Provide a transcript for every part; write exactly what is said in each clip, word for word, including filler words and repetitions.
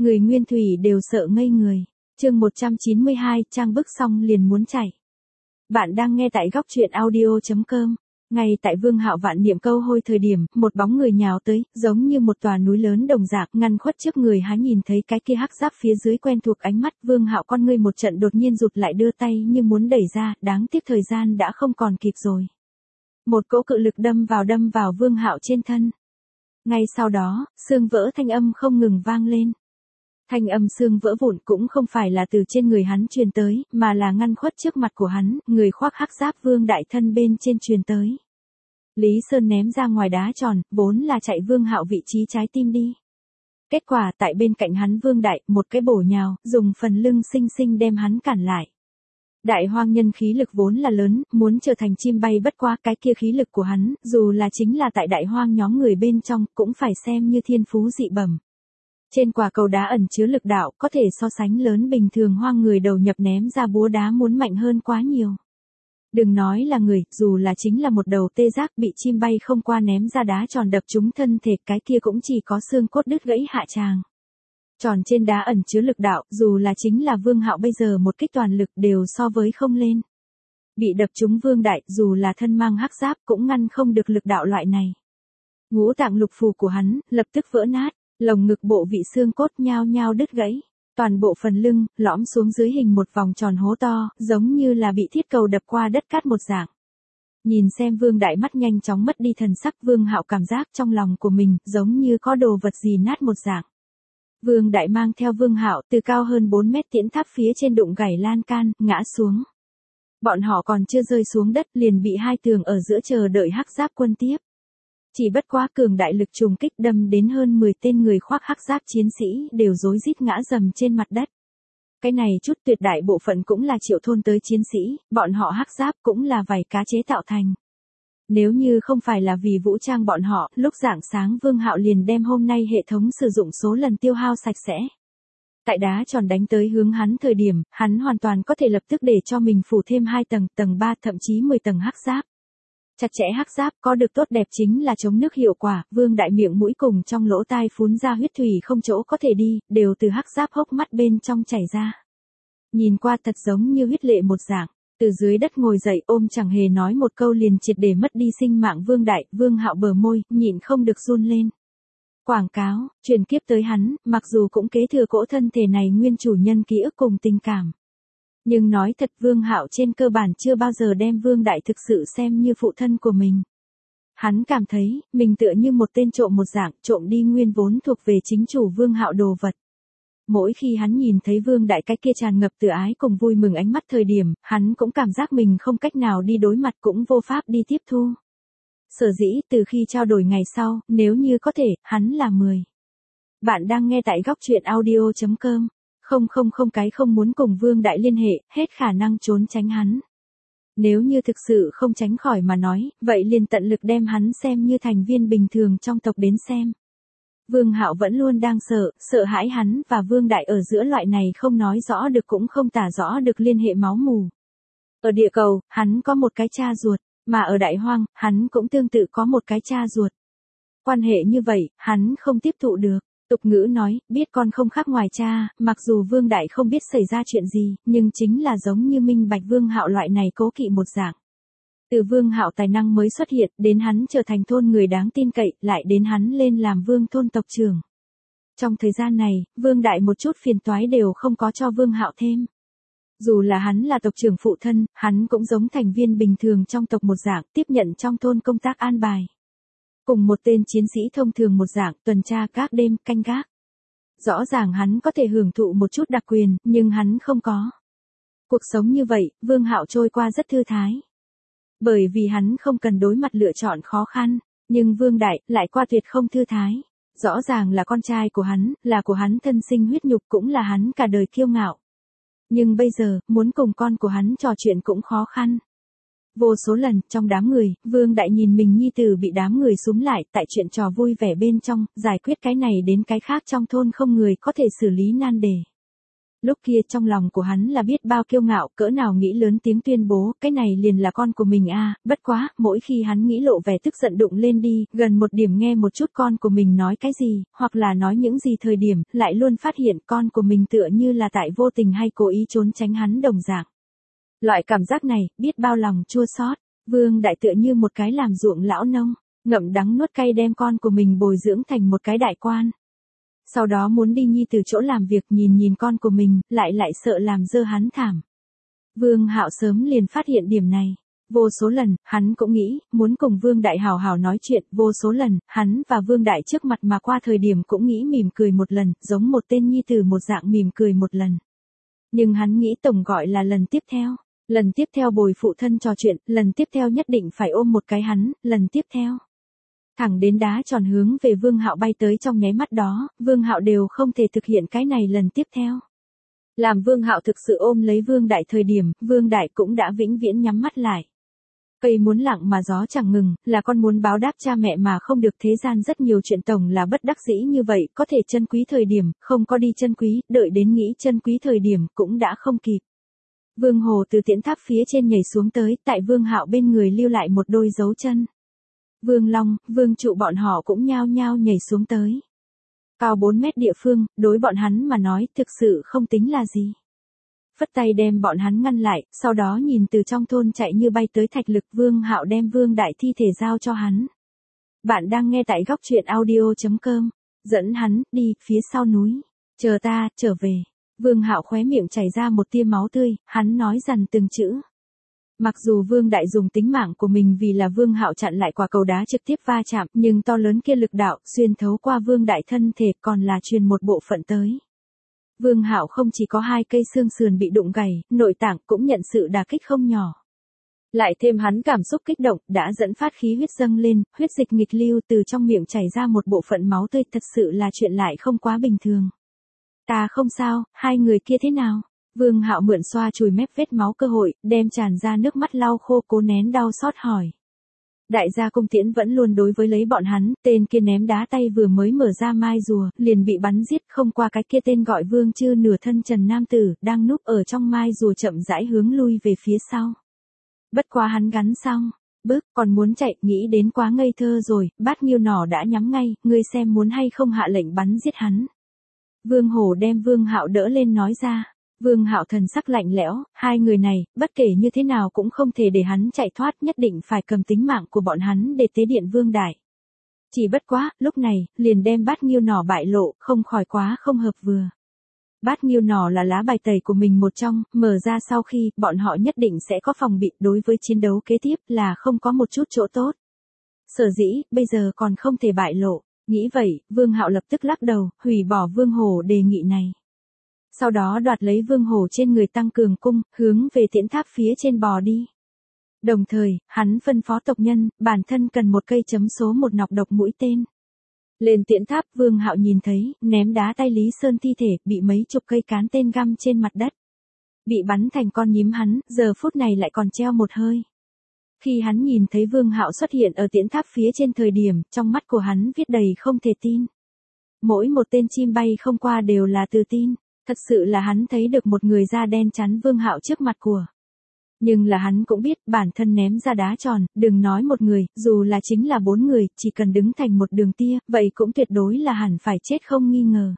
Người Nguyên Thủy đều sợ ngây người. Chương một trăm chín mươi hai, trang bức xong liền muốn chạy. Bạn đang nghe tại góc truyện audio chấm com. Ngay tại Vương Hạo vạn niệm câu hôi thời điểm, một bóng người nhào tới, giống như một tòa núi lớn đồng dạng, ngăn khuất trước người hắn. Nhìn thấy cái kia hắc giáp phía dưới quen thuộc ánh mắt, Vương Hạo con ngươi một trận đột nhiên rụt lại, đưa tay như muốn đẩy ra, đáng tiếc thời gian đã không còn kịp rồi. Một cỗ cự lực đâm vào đâm vào Vương Hạo trên thân. Ngay sau đó, xương vỡ thanh âm không ngừng vang lên. Thanh âm xương vỡ vụn cũng không phải là từ trên người hắn truyền tới, mà là ngăn khuất trước mặt của hắn, người khoác hắc giáp Vương Đại thân bên trên truyền tới. Lý Sơn ném ra ngoài đá tròn, vốn là chạy Vương Hạo vị trí trái tim đi. Kết quả tại bên cạnh hắn Vương Đại, một cái bổ nhào, dùng phần lưng xinh xinh đem hắn cản lại. Đại hoang nhân khí lực vốn là lớn, muốn trở thành chim bay bất quá cái kia khí lực của hắn, dù là chính là tại đại hoang nhóm người bên trong, cũng phải xem như thiên phú dị bẩm. Trên quả cầu đá ẩn chứa lực đạo, có thể so sánh lớn bình thường hoang người đầu nhập ném ra búa đá muốn mạnh hơn quá nhiều. Đừng nói là người, dù là chính là một đầu tê giác bị chim bay không qua ném ra đá tròn đập trúng thân thể, cái kia cũng chỉ có xương cốt đứt gãy hạ tràng. Tròn trên đá ẩn chứa lực đạo, dù là chính là Vương Hạo bây giờ một kích toàn lực đều so với không lên. Bị đập trúng Vương Đại, dù là thân mang hắc giáp cũng ngăn không được lực đạo loại này. Ngũ tạng lục phủ của hắn, lập tức vỡ nát, lồng ngực bộ vị xương cốt nhao nhao đứt gãy. Toàn bộ phần lưng, lõm xuống dưới hình một vòng tròn hố to, giống như là bị thiết cầu đập qua đất cát một dạng. Nhìn xem Vương Đại mắt nhanh chóng mất đi thần sắc, Vương Hạo cảm giác trong lòng của mình, giống như có đồ vật gì nát một dạng. Vương Đại mang theo Vương Hạo từ cao hơn bốn mét tiễn tháp phía trên đụng gãy lan can, ngã xuống. Bọn họ còn chưa rơi xuống đất liền bị hai tường ở giữa chờ đợi hắc giáp quân tiếp. Chỉ bất quá cường đại lực trùng kích đâm đến hơn mười tên người khoác hắc giáp chiến sĩ đều rối rít ngã rầm trên mặt đất. Cái này chút tuyệt đại bộ phận cũng là Triệu thôn tới chiến sĩ, bọn họ hắc giáp cũng là vảy cá chế tạo thành. Nếu như không phải là vì vũ trang bọn họ, lúc rạng sáng Vương Hạo liền đem hôm nay hệ thống sử dụng số lần tiêu hao sạch sẽ. Tại đá tròn đánh tới hướng hắn thời điểm, hắn hoàn toàn có thể lập tức để cho mình phủ thêm hai tầng, tầng ba thậm chí mười tầng hắc giáp. Chặt chẽ hắc giáp có được tốt đẹp chính là chống nước hiệu quả, Vương Đại miệng mũi cùng trong lỗ tai phun ra huyết thủy không chỗ có thể đi, đều từ hắc giáp hốc mắt bên trong chảy ra. Nhìn qua thật giống như huyết lệ một dạng, từ dưới đất ngồi dậy ôm chẳng hề nói một câu liền triệt để mất đi sinh mạng Vương Đại, Vương Hạo bờ môi, nhịn không được run lên. Quảng cáo, truyền kiếp tới hắn, mặc dù cũng kế thừa cỗ thân thể này nguyên chủ nhân ký ức cùng tình cảm. Nhưng nói thật Vương Hạo trên cơ bản chưa bao giờ đem Vương Đại thực sự xem như phụ thân của mình. Hắn cảm thấy, mình tựa như một tên trộm một dạng, trộm đi nguyên vốn thuộc về chính chủ Vương Hạo đồ vật. Mỗi khi hắn nhìn thấy Vương Đại cái kia tràn ngập tự ái cùng vui mừng ánh mắt thời điểm, hắn cũng cảm giác mình không cách nào đi đối mặt cũng vô pháp đi tiếp thu. Sở dĩ từ khi trao đổi ngày sau, nếu như có thể, hắn là mười. Bạn đang nghe tại góc truyện audio chấm com. Không không không cái không muốn cùng Vương Đại liên hệ, hết khả năng trốn tránh hắn. Nếu như thực sự không tránh khỏi mà nói, vậy liền tận lực đem hắn xem như thành viên bình thường trong tộc đến xem. Vương Hạo vẫn luôn đang sợ, sợ hãi hắn và Vương Đại ở giữa loại này không nói rõ được cũng không tả rõ được liên hệ máu mủ. Ở địa cầu, hắn có một cái cha ruột, mà ở Đại Hoang, hắn cũng tương tự có một cái cha ruột. Quan hệ như vậy, hắn không tiếp thụ được. Tục ngữ nói, biết con không khác ngoài cha, mặc dù Vương Đại không biết xảy ra chuyện gì, nhưng chính là giống như minh bạch Vương Hạo loại này cố kỵ một dạng. Từ Vương Hạo tài năng mới xuất hiện, đến hắn trở thành thôn người đáng tin cậy, lại đến hắn lên làm vương thôn tộc trưởng. Trong thời gian này, Vương Đại một chút phiền toái đều không có cho Vương Hạo thêm. Dù là hắn là tộc trưởng phụ thân, hắn cũng giống thành viên bình thường trong tộc một dạng, tiếp nhận trong thôn công tác an bài. Cùng một tên chiến sĩ thông thường một dạng, tuần tra các đêm, canh gác. Rõ ràng hắn có thể hưởng thụ một chút đặc quyền, nhưng hắn không có. Cuộc sống như vậy, Vương Hạo trôi qua rất thư thái. Bởi vì hắn không cần đối mặt lựa chọn khó khăn, nhưng Vương Đại lại qua tuyệt không thư thái. Rõ ràng là con trai của hắn, là của hắn thân sinh huyết nhục cũng là hắn cả đời kiêu ngạo. Nhưng bây giờ, muốn cùng con của hắn trò chuyện cũng khó khăn. Vô số lần, trong đám người, Vương Đại nhìn mình nhi tử bị đám người xúm lại, tại chuyện trò vui vẻ bên trong, giải quyết cái này đến cái khác trong thôn không người có thể xử lý nan đề. Lúc kia trong lòng của hắn là biết bao kiêu ngạo, cỡ nào nghĩ lớn tiếng tuyên bố, cái này liền là con của mình a. Bất quá, mỗi khi hắn nghĩ lộ vẻ tức giận đụng lên đi, gần một điểm nghe một chút con của mình nói cái gì, hoặc là nói những gì thời điểm, lại luôn phát hiện con của mình tựa như là tại vô tình hay cố ý trốn tránh hắn đồng dạng. Loại cảm giác này, biết bao lòng chua xót. Vương Đại tựa như một cái làm ruộng lão nông, ngậm đắng nuốt cay đem con của mình bồi dưỡng thành một cái đại quan. Sau đó muốn đi nhi từ chỗ làm việc nhìn nhìn con của mình, lại lại sợ làm dơ hắn thảm. Vương Hạo sớm liền phát hiện điểm này. Vô số lần, hắn cũng nghĩ, muốn cùng Vương Đại hào hào nói chuyện, vô số lần, hắn và Vương Đại trước mặt mà qua thời điểm cũng nghĩ mỉm cười một lần, giống một tên nhi tử một dạng mỉm cười một lần. Nhưng hắn nghĩ tổng gọi là lần tiếp theo. Lần tiếp theo bồi phụ thân trò chuyện, lần tiếp theo nhất định phải ôm một cái hắn, lần tiếp theo. Thẳng đến đá tròn hướng về Vương Hạo bay tới trong nháy mắt đó, Vương Hạo đều không thể thực hiện cái này lần tiếp theo. Làm Vương Hạo thực sự ôm lấy Vương Đại thời điểm, Vương Đại cũng đã vĩnh viễn nhắm mắt lại. Cây muốn lặng mà gió chẳng ngừng, là con muốn báo đáp cha mẹ mà không được, thế gian rất nhiều chuyện tổng là bất đắc dĩ như vậy, có thể trân quý thời điểm, không có đi trân quý, đợi đến nghĩ trân quý thời điểm cũng đã không kịp. Vương Hồ từ tiễn tháp phía trên nhảy xuống tới, tại Vương Hạo bên người lưu lại một đôi dấu chân. Vương Long, Vương Trụ bọn họ cũng nhao nhao nhảy xuống tới. Cao bốn mét địa phương, đối bọn hắn mà nói thực sự không tính là gì. Phất tay đem bọn hắn ngăn lại, sau đó nhìn từ trong thôn chạy như bay tới Thạch Lực. Vương Hạo đem Vương Đại thi thể giao cho hắn. Bạn đang nghe tại góc truyện audio chấm com. Dẫn hắn đi phía sau núi. Chờ ta, trở về. Vương Hạo khóe miệng chảy ra một tia máu tươi, hắn nói dằn từng chữ. Mặc dù Vương Đại dùng tính mạng của mình vì là Vương Hạo chặn lại quả cầu đá trực tiếp va chạm, nhưng to lớn kia lực đạo xuyên thấu qua Vương Đại thân thể còn là truyền một bộ phận tới. Vương Hạo không chỉ có hai cây xương sườn bị đụng gãy, nội tạng cũng nhận sự đả kích không nhỏ. Lại thêm hắn cảm xúc kích động, đã dẫn phát khí huyết dâng lên, huyết dịch nghịch lưu từ trong miệng chảy ra một bộ phận máu tươi, thật sự là chuyện lại không quá bình thường. Ta không sao, hai người kia thế nào? Vương Hạo mượn xoa chùi mép vết máu cơ hội, đem tràn ra nước mắt lau khô, cố nén đau xót hỏi. Đại gia Cung Tiễn vẫn luôn đối với lấy bọn hắn, tên kia ném đá tay vừa mới mở ra mai rùa, liền bị bắn giết, không qua cái kia tên gọi Vương Chư nửa thân trần nam tử, đang núp ở trong mai rùa chậm rãi hướng lui về phía sau. Bất quá hắn gắn xong, bước, còn muốn chạy, nghĩ đến quá ngây thơ rồi, bát nghiêu nỏ đã nhắm ngay, ngươi xem muốn hay không hạ lệnh bắn giết hắn. Vương Hổ đem Vương Hạo đỡ lên nói ra. Vương Hạo thần sắc lạnh lẽo, hai người này, bất kể như thế nào cũng không thể để hắn chạy thoát, nhất định phải cầm tính mạng của bọn hắn để tế điện Vương Đại. Chỉ bất quá, lúc này, liền đem bát nghiêu nỏ bại lộ, không khỏi quá không hợp vừa. Bát nghiêu nỏ là lá bài tẩy của mình một trong, mở ra sau khi, bọn họ nhất định sẽ có phòng bị, đối với chiến đấu kế tiếp là không có một chút chỗ tốt. Sở dĩ, bây giờ còn không thể bại lộ. Nghĩ vậy, Vương Hạo lập tức lắc đầu, hủy bỏ Vương Hổ đề nghị này. Sau đó đoạt lấy Vương Hổ trên người tăng cường cung, hướng về tiễn tháp phía trên bò đi. Đồng thời, hắn phân phó tộc nhân, bản thân cần một cây chấm số một nọc độc mũi tên. Lên tiễn tháp, Vương Hạo nhìn thấy, ném đá tay Lý Sơn thi thể, bị mấy chục cây cán tên găm trên mặt đất. Bị bắn thành con nhím hắn, giờ phút này lại còn treo một hơi. Khi hắn nhìn thấy Vương Hạo xuất hiện ở tiễn tháp phía trên thời điểm, trong mắt của hắn viết đầy không thể tin. Mỗi một tên chim bay không qua đều là tự tin, thật sự là hắn thấy được một người da đen chắn Vương Hạo trước mặt của. Nhưng là hắn cũng biết bản thân ném ra đá tròn, đừng nói một người, dù là chính là bốn người, chỉ cần đứng thành một đường tia, vậy cũng tuyệt đối là hẳn phải chết không nghi ngờ.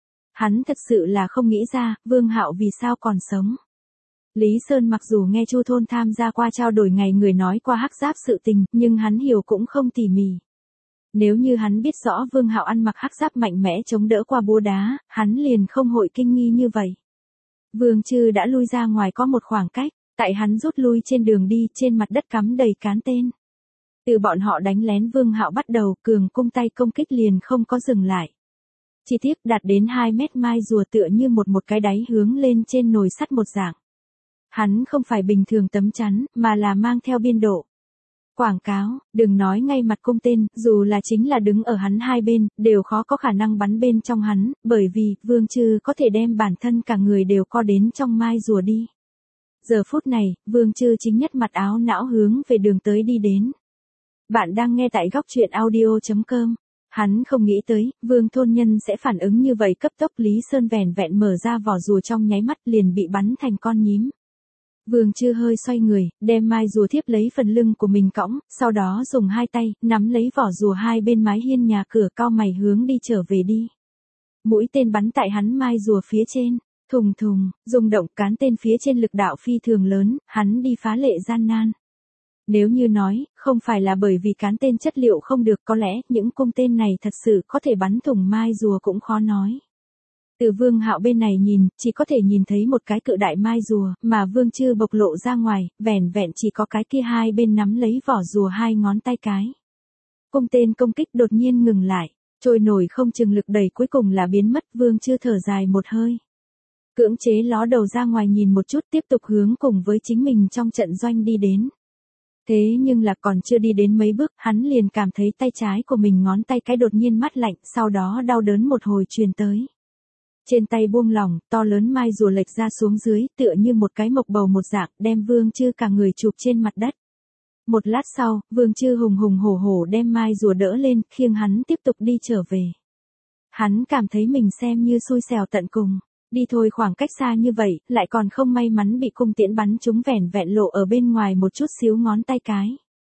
Hắn thật sự là không nghĩ ra, Vương Hạo vì sao còn sống. Lý Sơn mặc dù nghe Chu thôn tham gia qua trao đổi ngày người nói qua hắc giáp sự tình, nhưng hắn hiểu cũng không tỉ mỉ. Nếu như hắn biết rõ Vương Hạo ăn mặc hắc giáp mạnh mẽ chống đỡ qua búa đá, hắn liền không hội kinh nghi như vậy. Vương Chư đã lui ra ngoài có một khoảng cách, tại hắn rút lui trên đường đi, trên mặt đất cắm đầy cán tên. Từ bọn họ đánh lén Vương Hạo bắt đầu, cường cung tay công kích liền không có dừng lại. Chi tiết đạt đến hai mét mai rùa tựa như một một cái đáy hướng lên trên nồi sắt một dạng. Hắn không phải bình thường tấm chắn, mà là mang theo biên độ. Quảng cáo, đừng nói ngay mặt cung tên, dù là chính là đứng ở hắn hai bên, đều khó có khả năng bắn bên trong hắn, bởi vì, Vương Chư có thể đem bản thân cả người đều co đến trong mai rùa đi. Giờ phút này, Vương Chư chính nhất mặt áo não hướng về đường tới đi đến. Bạn đang nghe tại góc truyện audio chấm com. Hắn không nghĩ tới, Vương thôn nhân sẽ phản ứng như vậy cấp tốc. Lý Sơn vẻn vẹn mở ra vỏ rùa trong nháy mắt liền bị bắn thành con nhím. Vương Chư hơi xoay người, đem mai rùa thiếp lấy phần lưng của mình cõng, sau đó dùng hai tay, nắm lấy vỏ rùa hai bên mái hiên nhà cửa, cau mày hướng đi trở về đi. Mũi tên bắn tại hắn mai rùa phía trên, thùng thùng, rung động, cán tên phía trên lực đạo phi thường lớn, hắn đi phá lệ gian nan. Nếu như nói, không phải là bởi vì cán tên chất liệu không được, có lẽ những cung tên này thật sự có thể bắn thủng mai rùa cũng khó nói. Từ Vương Hạo bên này nhìn, chỉ có thể nhìn thấy một cái cự đại mai rùa, mà Vương Chư bộc lộ ra ngoài, vẻn vẹn chỉ có cái kia hai bên nắm lấy vỏ rùa hai ngón tay cái. Cung tên công kích đột nhiên ngừng lại, trôi nổi không chừng lực đẩy cuối cùng là biến mất. Vương Chư thở dài một hơi, cưỡng chế ló đầu ra ngoài nhìn một chút, tiếp tục hướng cùng với chính mình trong trận doanh đi đến. Thế nhưng là còn chưa đi đến mấy bước, hắn liền cảm thấy tay trái của mình ngón tay cái đột nhiên mát lạnh, sau đó đau đớn một hồi truyền tới. Trên tay buông lỏng, to lớn mai rùa lệch ra xuống dưới, tựa như một cái mộc bầu một dạng, đem Vương Chư cả người chụp trên mặt đất. Một lát sau, Vương Chư hùng hùng hổ hổ đem mai rùa đỡ lên, khiêng hắn tiếp tục đi trở về. Hắn cảm thấy mình xem như xui xẻo tận cùng. Đi thôi khoảng cách xa như vậy, lại còn không may mắn bị cung tiễn bắn trúng, vẻn vẹn lộ ở bên ngoài một chút xíu ngón tay cái.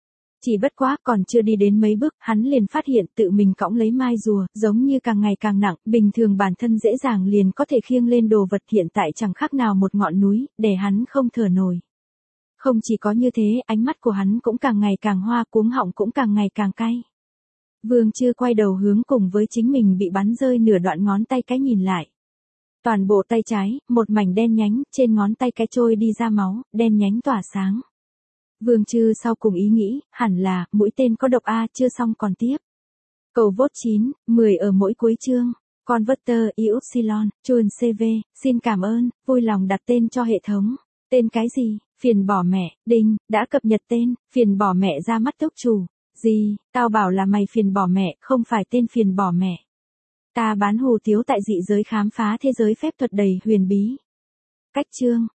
Chỉ bất quá còn chưa đi đến mấy bước, hắn liền phát hiện tự mình cõng lấy mai rùa, giống như càng ngày càng nặng, bình thường bản thân dễ dàng liền có thể khiêng lên đồ vật, hiện tại chẳng khác nào một ngọn núi, để hắn không thở nổi. Không chỉ có như thế, ánh mắt của hắn cũng càng ngày càng hoa, cuống họng cũng càng ngày càng cay. Vương Chư quay đầu hướng cùng với chính mình bị bắn rơi nửa đoạn ngón tay cái nhìn lại. Toàn bộ tay trái, một mảnh đen nhánh, trên ngón tay cái trôi đi ra máu, đen nhánh tỏa sáng. Vương Chư sau cùng ý nghĩ, hẳn là, mũi tên có độc A, chưa xong còn tiếp. Cầu vote chín, mười ở mỗi cuối chương. Converter, Ypsilon, Chun xê vê, xin cảm ơn, vui lòng đặt tên cho hệ thống. Tên cái gì? Phiền bỏ mẹ, đinh, đã cập nhật tên, phiền bỏ mẹ ra mắt tốc chủ. Gì, tao bảo là mày phiền bỏ mẹ, không phải tên phiền bỏ mẹ. Ta bán hù tiếu tại dị giới khám phá thế giới phép thuật đầy huyền bí. Cách chương.